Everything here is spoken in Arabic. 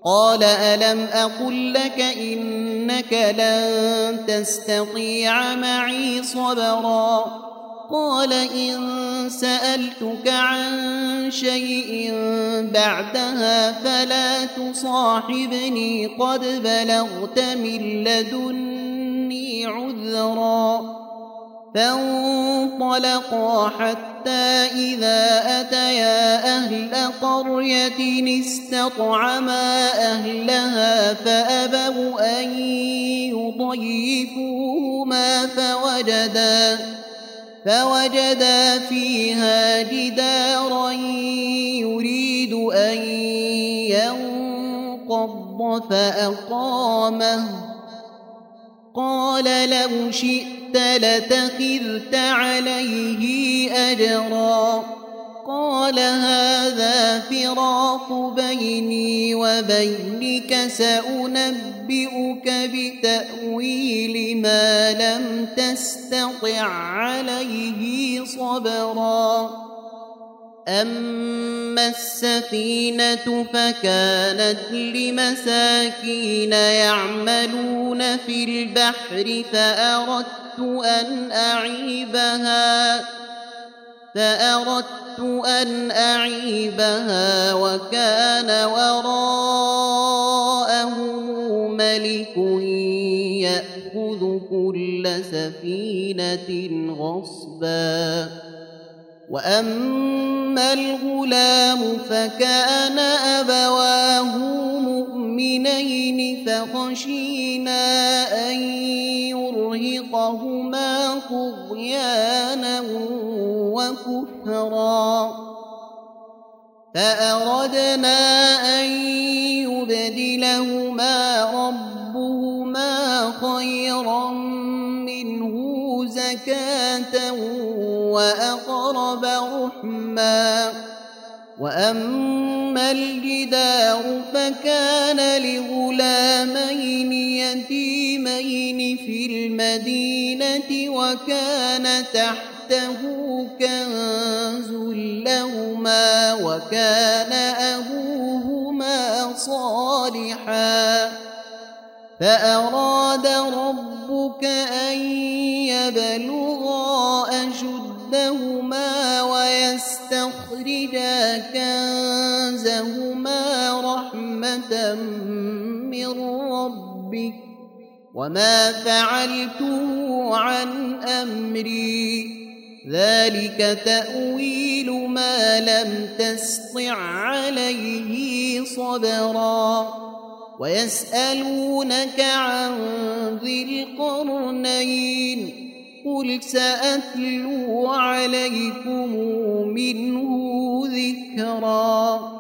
قال ألم أقل لك إنك لن تستطيع معي صبرا قال إن سألتك عن شيء بعدها فلا تصاحبني قد بلغت من لدني عذرا فانطلقا حتى إذا أتيا أهل قرية استطعما أهلها فأبوا أن يضيفوهما فوجدا فيها جدارا يريد أن ينقض فأقامه قال لو شئت لتخذت عليه أجرا قال هذا فراق بيني وبينك سأنبئك بتأويل ما لم تستطع عليه صبرا أما السفينة فكانت لمساكين يعملون في البحر فأردت أن أعيبها وكان وراءهم ملك يأخذ كل سفينة غصبا وأما الغلام فكان أبواه مؤمنين فخشينا أن يرهقهما طغيانا وكفرا فأردنا أن يبدلهما ربهما خيرا منه زكاة وأقرب رحما وأما الجدار فكان لغلامين يتيمين في المدينة وكان تحته كنز لهما وكان أبوهما صالحا فأراد ربك أن يبلغا أشدهما ويستخرجا كنزهما رحمة من ربك وما فعلته عن أمري ذلك تأويل ما لم تسطع عليه صبرا ويسألونك عن ذي القرنين قل سأتلو عليكم منه ذكرا